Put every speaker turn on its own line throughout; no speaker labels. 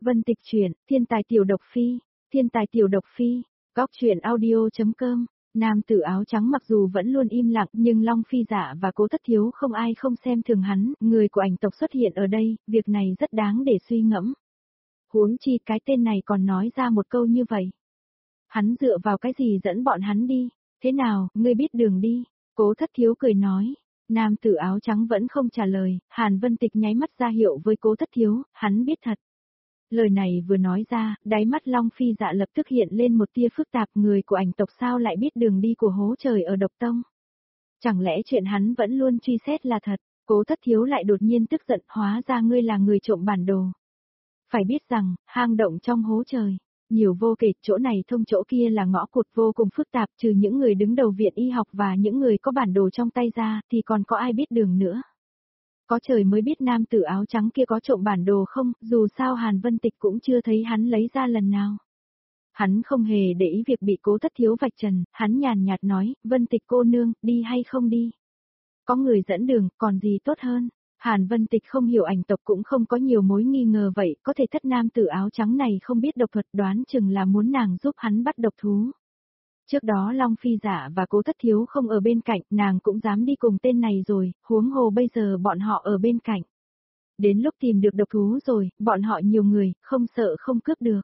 Vân Tịch truyện, Thiên tài tiểu độc phi, Thiên tài tiểu độc phi, góc truyện audio.com. Nam tử áo trắng mặc dù vẫn luôn im lặng nhưng Long Phi Dạ và Cố Thất Thiếu không ai không xem thường hắn, người của ảnh tộc xuất hiện ở đây, việc này rất đáng để suy ngẫm. Huống chi cái tên này còn nói ra một câu như vậy. Hắn dựa vào cái gì dẫn bọn hắn đi, thế nào, ngươi biết đường đi, Cố Thất Thiếu cười nói. Nam tử áo trắng vẫn không trả lời, Hàn Vân Tịch nháy mắt ra hiệu với Cố Thất Thiếu, hắn biết thật. Lời này vừa nói ra, đáy mắt Long Phi Dạ lập tức hiện lên một tia phức tạp, người của ảnh tộc sao lại biết đường đi của hố trời ở Độc Tông. Chẳng lẽ chuyện hắn vẫn luôn truy xét là thật, Cố Thất Thiếu lại đột nhiên tức giận, hóa ra ngươi là người trộm bản đồ. Phải biết rằng, hang động trong hố trời, nhiều vô kể, chỗ này thông chỗ kia là ngõ cụt vô cùng phức tạp, trừ những người đứng đầu viện y học và những người có bản đồ trong tay ra, thì còn có ai biết đường nữa. Có trời mới biết nam tử áo trắng kia có trộm bản đồ không, dù sao Hàn Vân Tịch cũng chưa thấy hắn lấy ra lần nào. Hắn không hề để ý việc bị Cố Thất Thiếu vạch trần, hắn nhàn nhạt nói, Vân Tịch cô nương, đi hay không đi. Có người dẫn đường, còn gì tốt hơn. Hàn Vân Tịch không hiểu ảnh tộc cũng không có nhiều mối nghi ngờ vậy, có thể thất nam tử áo trắng này không biết độc thuật, đoán chừng là muốn nàng giúp hắn bắt độc thú. Trước đó Long Phi Dạ và Cố Thất Thiếu không ở bên cạnh, nàng cũng dám đi cùng tên này rồi, huống hồ bây giờ bọn họ ở bên cạnh. Đến lúc tìm được độc thú rồi, bọn họ nhiều người, không sợ không cướp được.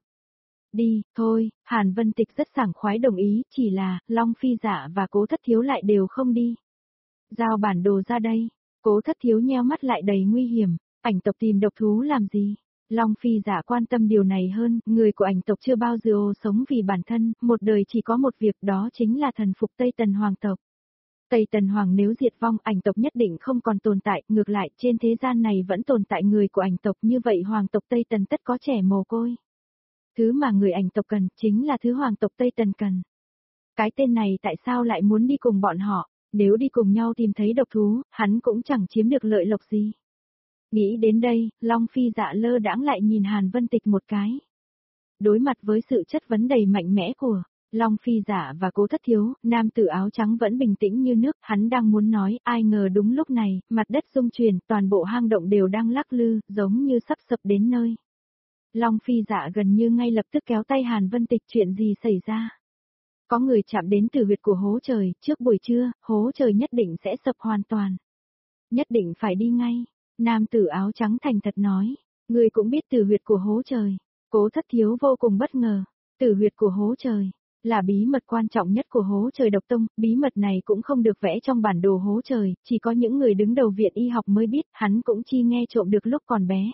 Đi, thôi, Hàn Vân Tịch rất sảng khoái đồng ý, chỉ là, Long Phi Dạ và Cố Thất Thiếu lại đều không đi. Giao bản đồ ra đây, Cố Thất Thiếu nheo mắt lại đầy nguy hiểm, ảnh tộc tìm độc thú làm gì? Long Phi Dạ quan tâm điều này hơn, người của ảnh tộc chưa bao giờ sống vì bản thân, một đời chỉ có một việc, đó chính là thần phục Tây Tần Hoàng tộc. Tây Tần Hoàng nếu diệt vong, ảnh tộc nhất định không còn tồn tại, ngược lại trên thế gian này vẫn tồn tại người của ảnh tộc, như vậy Hoàng tộc Tây Tần tất có trẻ mồ côi. Thứ mà người ảnh tộc cần, chính là thứ Hoàng tộc Tây Tần cần. Cái tên này tại sao lại muốn đi cùng bọn họ, nếu đi cùng nhau tìm thấy độc thú, hắn cũng chẳng chiếm được lợi lộc gì. Nghĩ đến đây, Long Phi Dạ lơ đãng lại nhìn Hàn Vân Tịch một cái. Đối mặt với sự chất vấn đầy mạnh mẽ của Long Phi Dạ và Cố Thất Thiếu, nam tử áo trắng vẫn bình tĩnh như nước, hắn đang muốn nói, ai ngờ đúng lúc này, mặt đất rung chuyển, toàn bộ hang động đều đang lắc lư, giống như sắp sập đến nơi. Long Phi Dạ gần như ngay lập tức kéo tay Hàn Vân Tịch, chuyện gì xảy ra? Có người chạm đến tử huyệt của hố trời, trước buổi trưa, hố trời nhất định sẽ sập hoàn toàn. Nhất định phải đi ngay. Nam tử áo trắng thành thật nói, người cũng biết tử huyệt của hố trời. Cố Thất Thiếu vô cùng bất ngờ, tử huyệt của hố trời là bí mật quan trọng nhất của hố trời Độc Tông, bí mật này cũng không được vẽ trong bản đồ hố trời, chỉ có những người đứng đầu viện y học mới biết, hắn cũng chi nghe trộm được lúc còn bé.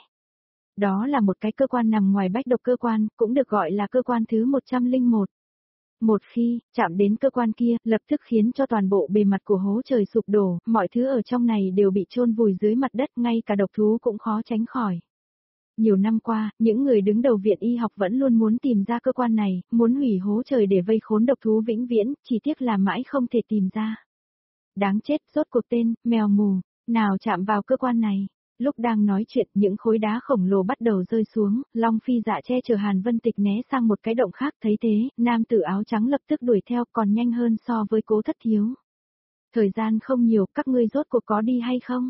Đó là một cái cơ quan nằm ngoài bách độc cơ quan, cũng được gọi là cơ quan thứ 101. Một khi chạm đến cơ quan kia, lập tức khiến cho toàn bộ bề mặt của hố trời sụp đổ, mọi thứ ở trong này đều bị chôn vùi dưới mặt đất, ngay cả độc thú cũng khó tránh khỏi. Nhiều năm qua, những người đứng đầu viện y học vẫn luôn muốn tìm ra cơ quan này, muốn hủy hố trời để vây khốn độc thú vĩnh viễn, chỉ tiếc là mãi không thể tìm ra. Đáng chết, rốt cuộc tên, mèo mù, nào chạm vào cơ quan này. Lúc đang nói chuyện, những khối đá khổng lồ bắt đầu rơi xuống, Long Phi Dạ che chở Hàn Vân Tịch né sang một cái động khác, thấy thế, nam tử áo trắng lập tức đuổi theo, còn nhanh hơn so với Cố Thất Thiếu. Thời gian không nhiều, các ngươi rốt cuộc có đi hay không?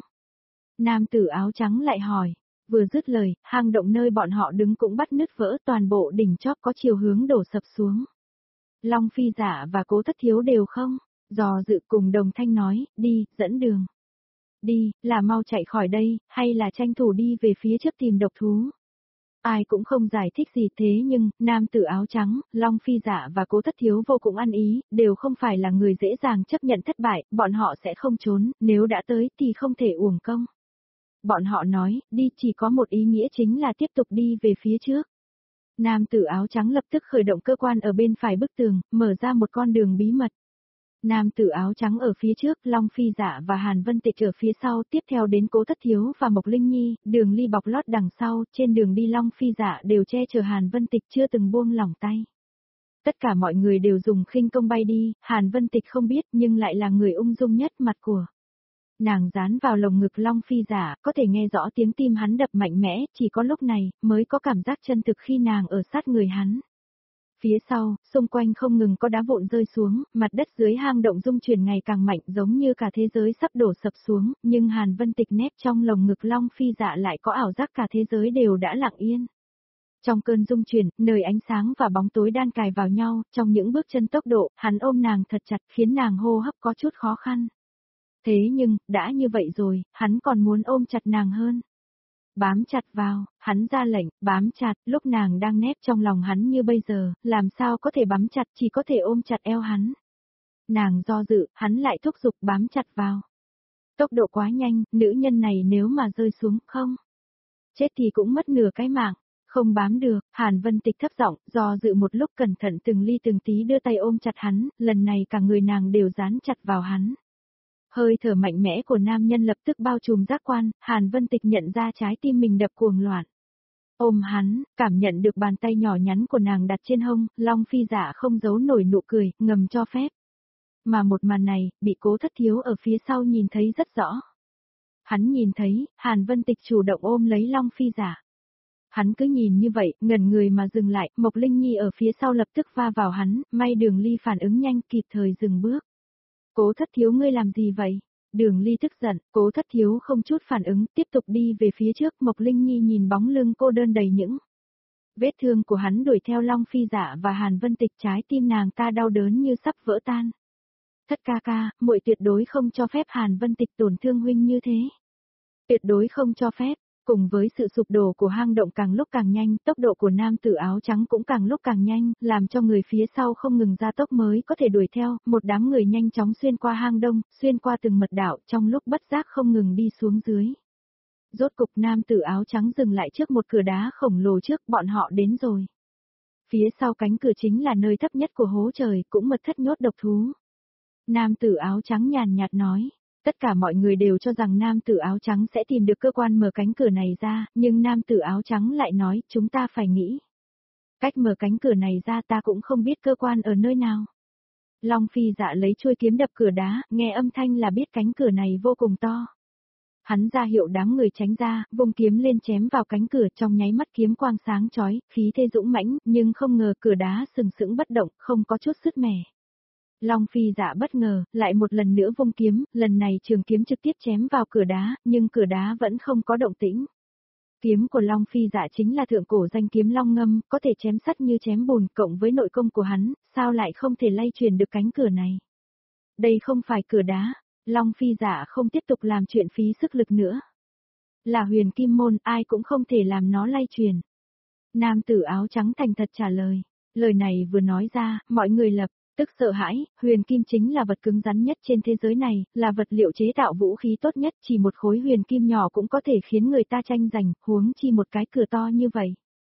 Nam tử áo trắng lại hỏi, vừa dứt lời, hang động nơi bọn họ đứng cũng bắt nứt vỡ, toàn bộ đỉnh chóp có chiều hướng đổ sập xuống. Long Phi Dạ và Cố Thất Thiếu đều không, dò dự cùng đồng thanh nói, đi, dẫn đường. Đi, là mau chạy khỏi đây, hay là tranh thủ đi về phía trước tìm độc thú? Ai cũng không giải thích gì, thế nhưng, nam tử áo trắng, Long Phi Dạ và Cố Thất Thiếu vô cùng ăn ý, đều không phải là người dễ dàng chấp nhận thất bại, bọn họ sẽ không trốn, nếu đã tới thì không thể uổng công. Bọn họ nói, đi chỉ có một ý nghĩa, chính là tiếp tục đi về phía trước. Nam tử áo trắng lập tức khởi động cơ quan ở bên phải bức tường, mở ra một con đường bí mật. Nam tử áo trắng ở phía trước, Long Phi Dạ và Hàn Vân Tịch ở phía sau, tiếp theo đến Cố Thất Thiếu và Mộc Linh Nhi, đường ly bọc lót đằng sau, trên đường đi Long Phi Dạ đều che chở Hàn Vân Tịch, chưa từng buông lỏng tay. Tất cả mọi người đều dùng khinh công bay đi, Hàn Vân Tịch không biết nhưng lại là người ung dung nhất mặt của. Nàng dán vào lồng ngực Long Phi Dạ, có thể nghe rõ tiếng tim hắn đập mạnh mẽ, chỉ có lúc này, mới có cảm giác chân thực khi nàng ở sát người hắn. Phía sau, xung quanh không ngừng có đá vụn rơi xuống, mặt đất dưới hang động rung chuyển ngày càng mạnh, giống như cả thế giới sắp đổ sập xuống, nhưng Hàn Vân Tịch nép trong lồng ngực Long Phi Dạ lại có ảo giác cả thế giới đều đã lặng yên. Trong cơn rung chuyển, nơi ánh sáng và bóng tối đan cài vào nhau, trong những bước chân tốc độ, hắn ôm nàng thật chặt khiến nàng hô hấp có chút khó khăn. Thế nhưng, đã như vậy rồi, hắn còn muốn ôm chặt nàng hơn. Bám chặt vào, hắn ra lệnh, bám chặt, lúc nàng đang nép trong lòng hắn như bây giờ, làm sao có thể bám chặt, chỉ có thể ôm chặt eo hắn. Nàng do dự, hắn lại thúc giục bám chặt vào. Tốc độ quá nhanh, nữ nhân này nếu mà rơi xuống, không. Chết thì cũng mất nửa cái mạng. Không bám được, Hàn Vân Tịch thấp giọng, do dự một lúc cẩn thận từng ly từng tí đưa tay ôm chặt hắn, lần này cả người nàng đều dán chặt vào hắn. Hơi thở mạnh mẽ của nam nhân lập tức bao trùm giác quan, Hàn Vân Tịch nhận ra trái tim mình đập cuồng loạn. Ôm hắn, cảm nhận được bàn tay nhỏ nhắn của nàng đặt trên hông, Long Phi Dạ không giấu nổi nụ cười, ngầm cho phép. Mà một màn này, bị Cố Thất Thiếu ở phía sau nhìn thấy rất rõ. Hắn nhìn thấy, Hàn Vân Tịch chủ động ôm lấy Long Phi Dạ. Hắn cứ nhìn như vậy, ngẩn người mà dừng lại, Mộc Linh Nhi ở phía sau lập tức va vào hắn, may Đường Ly phản ứng nhanh kịp thời dừng bước. Cố Thất Thiếu ngươi làm gì vậy? Đường Ly tức giận, Cố Thất Thiếu không chút phản ứng, tiếp tục đi về phía trước, Mộc Linh Nhi nhìn bóng lưng cô đơn đầy những vết thương của hắn đuổi theo Long Phi Dạ và Hàn Vân Tịch, trái tim nàng ta đau đớn như sắp vỡ tan. Thất ca ca, muội tuyệt đối không cho phép Hàn Vân Tịch tổn thương huynh như thế. Tuyệt đối không cho phép. Cùng với sự sụp đổ của hang động càng lúc càng nhanh, tốc độ của nam tử áo trắng cũng càng lúc càng nhanh, làm cho người phía sau không ngừng gia tốc mới có thể đuổi theo, một đám người nhanh chóng xuyên qua hang đông, xuyên qua từng mật đạo, trong lúc bất giác không ngừng đi xuống dưới. Rốt cục nam tử áo trắng dừng lại trước một cửa đá khổng lồ trước, bọn họ đến rồi. Phía sau cánh cửa chính là nơi thấp nhất của hố trời, cũng mật thất nhốt độc thú. Nam tử áo trắng nhàn nhạt nói. Tất cả mọi người đều cho rằng nam tử áo trắng sẽ tìm được cơ quan mở cánh cửa này ra, nhưng nam tử áo trắng lại nói, chúng ta phải nghĩ. Cách mở cánh cửa này ra ta cũng không biết cơ quan ở nơi nào. Long Phi Dạ lấy chuôi kiếm đập cửa đá, nghe âm thanh là biết cánh cửa này vô cùng to. Hắn ra hiệu đám người tránh ra, vùng kiếm lên chém vào cánh cửa, trong nháy mắt kiếm quang sáng chói, khí thế dũng mãnh, nhưng không ngờ cửa đá sừng sững bất động, không có chút sứt mẻ. Long Phi Dạ bất ngờ, lại một lần nữa vung kiếm, lần này trường kiếm trực tiếp chém vào cửa đá, nhưng cửa đá vẫn không có động tĩnh. Kiếm của Long Phi Dạ chính là thượng cổ danh kiếm Long Ngâm, có thể chém sắt như chém bùn, cộng với nội công của hắn, sao lại không thể lay truyền được cánh cửa này. Đây không phải cửa đá, Long Phi Dạ không tiếp tục làm chuyện phí sức lực nữa. Là huyền kim môn, ai cũng không thể làm nó lay truyền. Nam tử áo trắng thành thật trả lời, lời này vừa nói ra, mọi người lập tức sợ hãi, huyền kim chính là vật cứng rắn nhất trên thế giới này, là vật liệu chế tạo vũ khí tốt nhất, chỉ một khối huyền kim nhỏ cũng có thể khiến người ta tranh giành, huống chi một cái cửa to như vậy.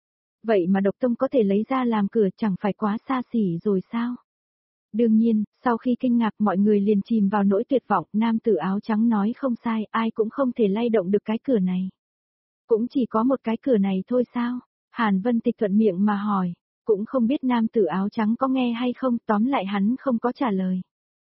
Vậy mà độc tông có thể lấy ra làm cửa chẳng phải quá xa xỉ rồi sao? Đương nhiên, sau khi kinh ngạc mọi người liền chìm vào nỗi tuyệt vọng, nam tử áo trắng nói không sai, ai cũng không thể lay động được cái cửa này. Cũng chỉ có một cái cửa này thôi sao? Hàn Vân Tịch thuận miệng mà hỏi. Cũng không biết nam tử áo trắng có nghe hay không, tóm lại hắn không có trả lời.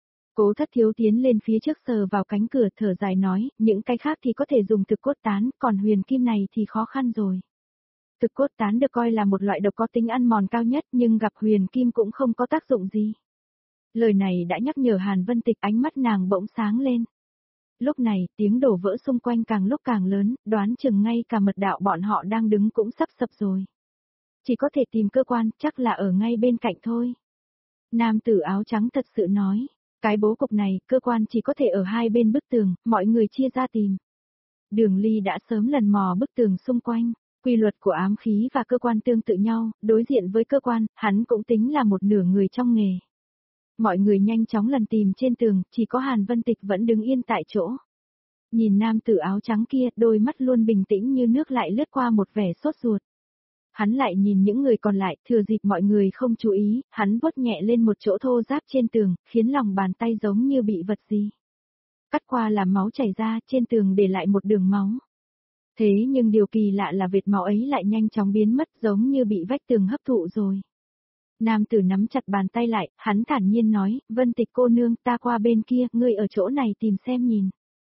Cố Thất Thiếu tiến lên phía trước sờ vào cánh cửa thở dài nói, những cái khác thì có thể dùng thực cốt tán, còn huyền kim này thì khó khăn rồi. Thực cốt tán được coi là một loại độc có tính ăn mòn cao nhất nhưng gặp huyền kim cũng không có tác dụng gì. Lời này đã nhắc nhở Hàn Vân Tịch, ánh mắt nàng bỗng sáng lên. Lúc này, tiếng đổ vỡ xung quanh càng lúc càng lớn, đoán chừng ngay cả mật đạo bọn họ đang đứng cũng sắp sập rồi. Chỉ có thể tìm cơ quan, chắc là ở ngay bên cạnh thôi. Nam tử áo trắng thật sự nói, cái bố cục này, cơ quan chỉ có thể ở hai bên bức tường, mọi người chia ra tìm. Đường Ly đã sớm lần mò bức tường xung quanh, quy luật của ám khí và cơ quan tương tự nhau, đối diện với cơ quan, hắn cũng tính là một nửa người trong nghề. Mọi người nhanh chóng lần tìm trên tường, chỉ có Hàn Vân Tịch vẫn đứng yên tại chỗ. Nhìn nam tử áo trắng kia, đôi mắt luôn bình tĩnh như nước lại lướt qua một vẻ sốt ruột. Hắn lại nhìn những người còn lại, thừa dịp mọi người không chú ý, hắn vuốt nhẹ lên một chỗ thô ráp trên tường, khiến lòng bàn tay giống như bị vật gì cắt qua làm máu chảy ra, trên tường để lại một đường máu. Thế nhưng điều kỳ lạ là vệt máu ấy lại nhanh chóng biến mất, giống như bị vách tường hấp thụ rồi. Nam tử nắm chặt bàn tay lại, hắn thản nhiên nói, Vân Tịch cô nương, ta qua bên kia, ngươi ở chỗ này tìm xem nhìn.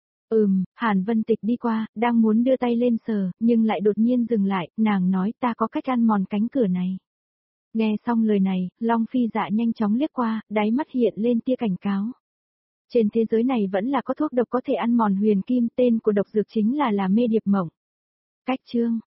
Hàn Vân Tịch đi qua, đang muốn đưa tay lên sờ, nhưng lại đột nhiên dừng lại, nàng nói ta có cách ăn mòn cánh cửa này. Nghe xong lời này, Long Phi Dạ nhanh chóng liếc qua, đáy mắt hiện lên tia cảnh cáo. Trên thế giới này vẫn là có thuốc độc có thể ăn mòn huyền kim, tên của độc dược chính là mê điệp mộng. Cách chương